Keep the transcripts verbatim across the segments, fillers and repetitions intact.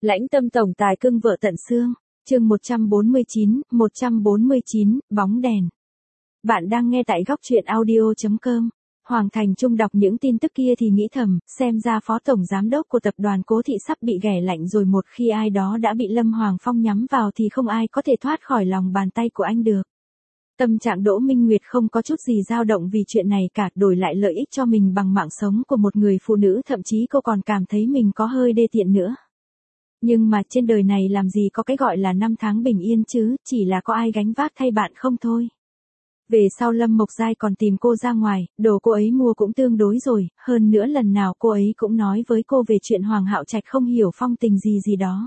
Lãnh tâm tổng tài cưng vợ tận xương. Chương một trăm bốn mươi chín, một trăm bốn mươi chín, bóng đèn. Bạn đang nghe tại góc truyện audio chấm com. Hoàng Thành Trung đọc những tin tức kia thì nghĩ thầm, xem ra phó tổng giám đốc của tập đoàn Cố Thị sắp bị ghẻ lạnh rồi, một khi ai đó đã bị Lâm Hoàng Phong nhắm vào thì không ai có thể thoát khỏi lòng bàn tay của anh được. Tâm trạng Đỗ Minh Nguyệt không có chút gì dao động vì chuyện này cả, đổi lại lợi ích cho mình bằng mạng sống của một người phụ nữ, thậm chí cô còn cảm thấy mình có hơi đê tiện nữa. Nhưng mà trên đời này làm gì có cái gọi là năm tháng bình yên chứ, chỉ là có ai gánh vác thay bạn không thôi. Về sau Lâm Mộc Giai còn tìm cô ra ngoài, đồ cô ấy mua cũng tương đối rồi, hơn nữa lần nào cô ấy cũng nói với cô về chuyện Hoàng Hạo Trạch không hiểu phong tình gì gì đó.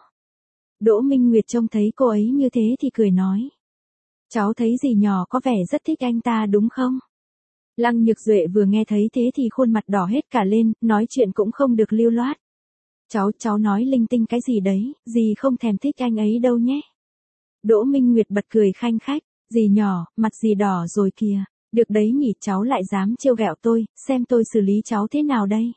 Đỗ Minh Nguyệt trông thấy cô ấy như thế thì cười nói. Cháu thấy dì nhỏ có vẻ rất thích anh ta đúng không? Lăng Nhược Duệ vừa nghe thấy thế thì khuôn mặt đỏ hết cả lên, nói chuyện cũng không được lưu loát. Cháu, cháu nói linh tinh cái gì đấy, dì không thèm thích anh ấy đâu nhé. Đỗ Minh Nguyệt bật cười khanh khách, dì nhỏ, mặt dì đỏ rồi kìa, được đấy nhỉ, cháu lại dám trêu ghẹo tôi, xem tôi xử lý cháu thế nào đây.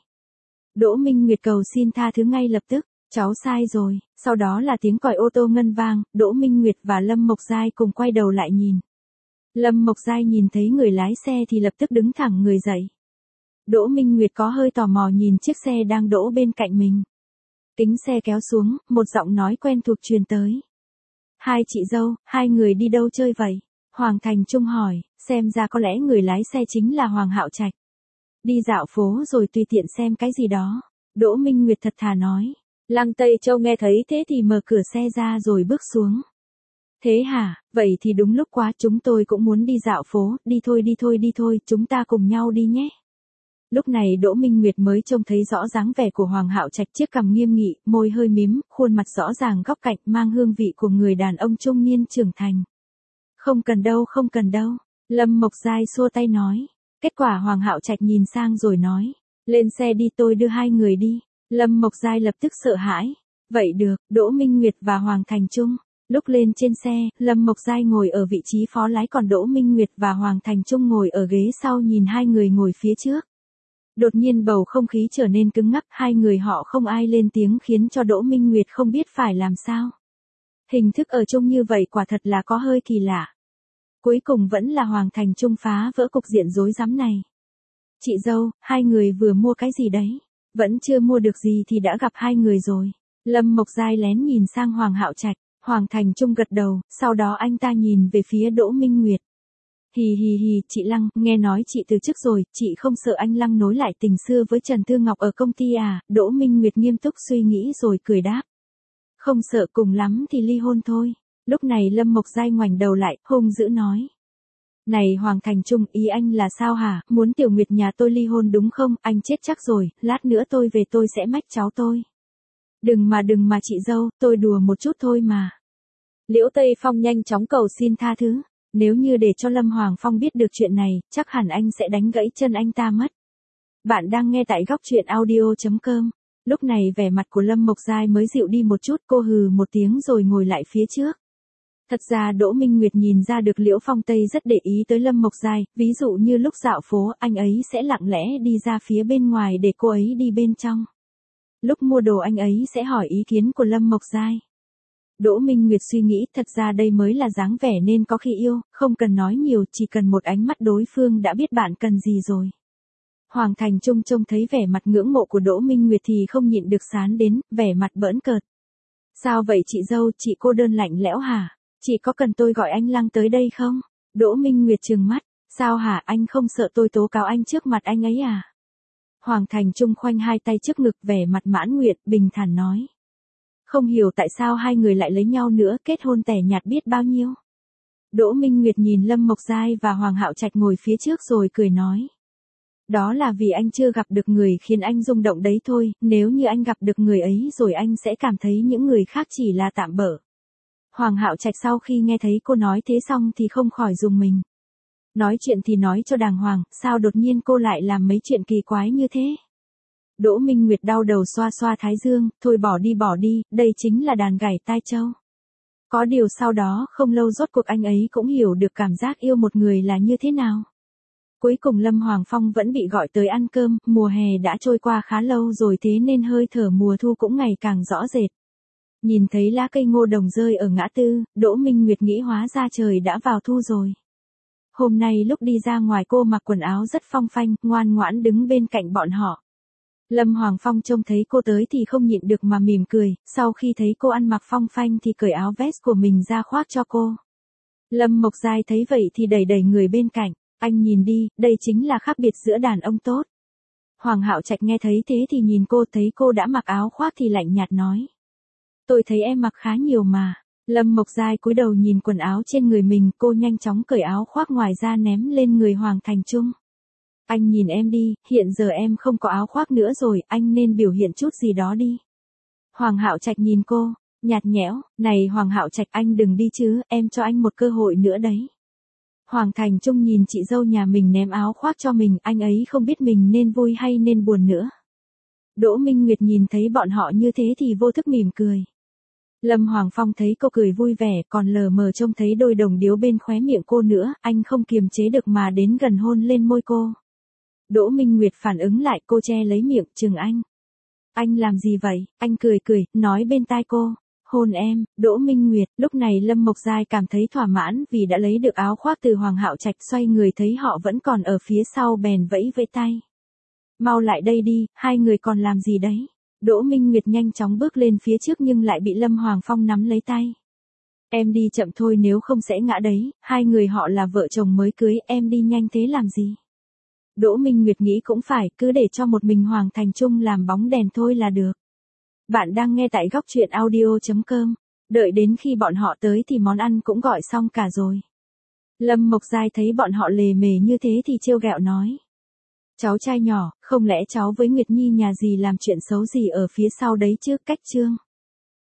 Đỗ Minh Nguyệt cầu xin tha thứ ngay lập tức, cháu sai rồi, sau đó là tiếng còi ô tô ngân vang, Đỗ Minh Nguyệt và Lâm Mộc Giai cùng quay đầu lại nhìn. Lâm Mộc Giai nhìn thấy người lái xe thì lập tức đứng thẳng người dậy. Đỗ Minh Nguyệt có hơi tò mò nhìn chiếc xe đang đỗ bên cạnh mình. Kính xe kéo xuống, một giọng nói quen thuộc truyền tới. Hai chị dâu, hai người đi đâu chơi vậy? Hoàng Thành Trung hỏi, xem ra có lẽ người lái xe chính là Hoàng Hạo Trạch. Đi dạo phố rồi tùy tiện xem cái gì đó. Đỗ Minh Nguyệt thật thà nói. Lăng Tây Châu nghe thấy thế thì mở cửa xe ra rồi bước xuống. Thế hả, vậy thì đúng lúc quá, chúng tôi cũng muốn đi dạo phố, đi thôi đi thôi đi thôi, chúng ta cùng nhau đi nhé. Lúc này Đỗ Minh Nguyệt mới trông thấy rõ dáng vẻ của Hoàng Hạo Trạch, chiếc cằm nghiêm nghị, môi hơi mím, khuôn mặt rõ ràng góc cạnh, mang hương vị của người đàn ông trung niên trưởng thành. Không cần đâu, không cần đâu, Lâm Mộc Giai xua tay nói. Kết quả Hoàng Hạo Trạch nhìn sang rồi nói, lên xe đi, tôi đưa hai người đi. Lâm Mộc Giai lập tức sợ hãi. Vậy được, Đỗ Minh Nguyệt và Hoàng Thành Trung. Lúc lên trên xe, Lâm Mộc Giai ngồi ở vị trí phó lái, còn Đỗ Minh Nguyệt và Hoàng Thành Trung ngồi ở ghế sau nhìn hai người ngồi phía trước. Đột nhiên bầu không khí trở nên cứng ngắc, hai người họ không ai lên tiếng khiến cho Đỗ Minh Nguyệt không biết phải làm sao. Hình thức ở chung như vậy quả thật là có hơi kỳ lạ. Cuối cùng vẫn là Hoàng Thành Trung phá vỡ cục diện rối rắm này. Chị dâu, hai người vừa mua cái gì đấy? Vẫn chưa mua được gì thì đã gặp hai người rồi. Lâm Mộc Giai lén nhìn sang Hoàng Hạo Trạch, Hoàng Thành Trung gật đầu, sau đó anh ta nhìn về phía Đỗ Minh Nguyệt. Hì hì hì, chị Lăng, nghe nói chị từ chức rồi, chị không sợ anh Lăng nối lại tình xưa với Trần Thư Ngọc ở công ty à? Đỗ Minh Nguyệt nghiêm túc suy nghĩ rồi cười đáp. Không sợ, cùng lắm thì ly hôn thôi. Lúc này Lâm Mộc Giai ngoảnh đầu lại, hung dữ nói. Này Hoàng Thành Trung, ý anh là sao hả, muốn Tiểu Nguyệt nhà tôi ly hôn đúng không? Anh chết chắc rồi, lát nữa tôi về tôi sẽ mách cháu tôi. Đừng mà đừng mà chị dâu, tôi đùa một chút thôi mà. Liễu Tây Phong nhanh chóng cầu xin tha thứ. Nếu như để cho Lâm Hoàng Phong biết được chuyện này, chắc hẳn anh sẽ đánh gãy chân anh ta mất. Bạn đang nghe tại góc truyện audio chấm com. Lúc này vẻ mặt của Lâm Mộc Giai mới dịu đi một chút, cô hừ một tiếng rồi ngồi lại phía trước. Thật ra Đỗ Minh Nguyệt nhìn ra được Liễu Phong Tây rất để ý tới Lâm Mộc Giai, ví dụ như lúc dạo phố anh ấy sẽ lặng lẽ đi ra phía bên ngoài để cô ấy đi bên trong. Lúc mua đồ anh ấy sẽ hỏi ý kiến của Lâm Mộc Giai. Đỗ Minh Nguyệt suy nghĩ, thật ra đây mới là dáng vẻ nên có khi yêu, không cần nói nhiều, chỉ cần một ánh mắt đối phương đã biết bạn cần gì rồi. Hoàng Thành Trung trông thấy vẻ mặt ngưỡng mộ của Đỗ Minh Nguyệt thì không nhịn được sán đến, vẻ mặt bỡn cợt. Sao vậy chị dâu, chị cô đơn lạnh lẽo hả? Chị có cần tôi gọi anh Lăng tới đây không? Đỗ Minh Nguyệt trừng mắt, sao hả, anh không sợ tôi tố cáo anh trước mặt anh ấy à? Hoàng Thành Trung khoanh hai tay trước ngực, vẻ mặt mãn nguyện, bình thản nói. Không hiểu tại sao hai người lại lấy nhau nữa, kết hôn tẻ nhạt biết bao nhiêu. Đỗ Minh Nguyệt nhìn Lâm Mộc Giai và Hoàng Hạo Trạch ngồi phía trước rồi cười nói. Đó là vì anh chưa gặp được người khiến anh rung động đấy thôi, nếu như anh gặp được người ấy rồi anh sẽ cảm thấy những người khác chỉ là tạm bợ. Hoàng Hạo Trạch sau khi nghe thấy cô nói thế xong thì không khỏi rùng mình. Nói chuyện thì nói cho đàng hoàng, sao đột nhiên cô lại làm mấy chuyện kỳ quái như thế? Đỗ Minh Nguyệt đau đầu xoa xoa thái dương, thôi bỏ đi bỏ đi, đây chính là đàn gảy tai châu. Có điều sau đó không lâu rốt cuộc anh ấy cũng hiểu được cảm giác yêu một người là như thế nào. Cuối cùng Lâm Hoàng Phong vẫn bị gọi tới ăn cơm, mùa hè đã trôi qua khá lâu rồi thế nên hơi thở mùa thu cũng ngày càng rõ rệt. Nhìn thấy lá cây ngô đồng rơi ở ngã tư, Đỗ Minh Nguyệt nghĩ hóa ra trời đã vào thu rồi. Hôm nay lúc đi ra ngoài cô mặc quần áo rất phong phanh, ngoan ngoãn đứng bên cạnh bọn họ. Lâm Hoàng Phong trông thấy cô tới thì không nhịn được mà mỉm cười, sau khi thấy cô ăn mặc phong phanh thì cởi áo vest của mình ra khoác cho cô. Lâm Mộc Giai thấy vậy thì đẩy đẩy người bên cạnh, anh nhìn đi, đây chính là khác biệt giữa đàn ông tốt. Hoàng Hạo Trạch nghe thấy thế thì nhìn cô, thấy cô đã mặc áo khoác thì lạnh nhạt nói. Tôi thấy em mặc khá nhiều mà. Lâm Mộc Giai cúi đầu nhìn quần áo trên người mình, cô nhanh chóng cởi áo khoác ngoài ra ném lên người Hoàng Thành Trung. Anh nhìn em đi, hiện giờ em không có áo khoác nữa rồi, anh nên biểu hiện chút gì đó đi. Hoàng Hạo Trạch nhìn cô, nhạt nhẽo, này Hoàng Hạo Trạch anh đừng đi chứ, em cho anh một cơ hội nữa đấy. Hoàng Thành Trung nhìn chị dâu nhà mình ném áo khoác cho mình, anh ấy không biết mình nên vui hay nên buồn nữa. Đỗ Minh Nguyệt nhìn thấy bọn họ như thế thì vô thức mỉm cười. Lâm Hoàng Phong thấy cô cười vui vẻ, còn lờ mờ trông thấy đôi đồng điếu bên khóe miệng cô nữa, anh không kiềm chế được mà đến gần hôn lên môi cô. Đỗ Minh Nguyệt phản ứng lại, cô che lấy miệng, chừng anh. Anh làm gì vậy? Anh cười cười, nói bên tai cô. Hôn em, Đỗ Minh Nguyệt. Lúc này Lâm Mộc Giai cảm thấy thỏa mãn vì đã lấy được áo khoác từ Hoàng Hạo Trạch, xoay người thấy họ vẫn còn ở phía sau bèn vẫy vẫy tay. Mau lại đây đi, hai người còn làm gì đấy? Đỗ Minh Nguyệt nhanh chóng bước lên phía trước nhưng lại bị Lâm Hoàng Phong nắm lấy tay. Em đi chậm thôi nếu không sẽ ngã đấy, hai người họ là vợ chồng mới cưới, em đi nhanh thế làm gì? Đỗ Minh Nguyệt nghĩ cũng phải, cứ để cho một mình Hoàng Thành Trung làm bóng đèn thôi là được. Bạn đang nghe tại góc truyện audio chấm com, đợi đến khi bọn họ tới thì món ăn cũng gọi xong cả rồi. Lâm Mộc Giai thấy bọn họ lề mề như thế thì trêu ghẹo nói. Cháu trai nhỏ, không lẽ cháu với Nguyệt Nhi nhà gì làm chuyện xấu gì ở phía sau đấy chứ, cách chương.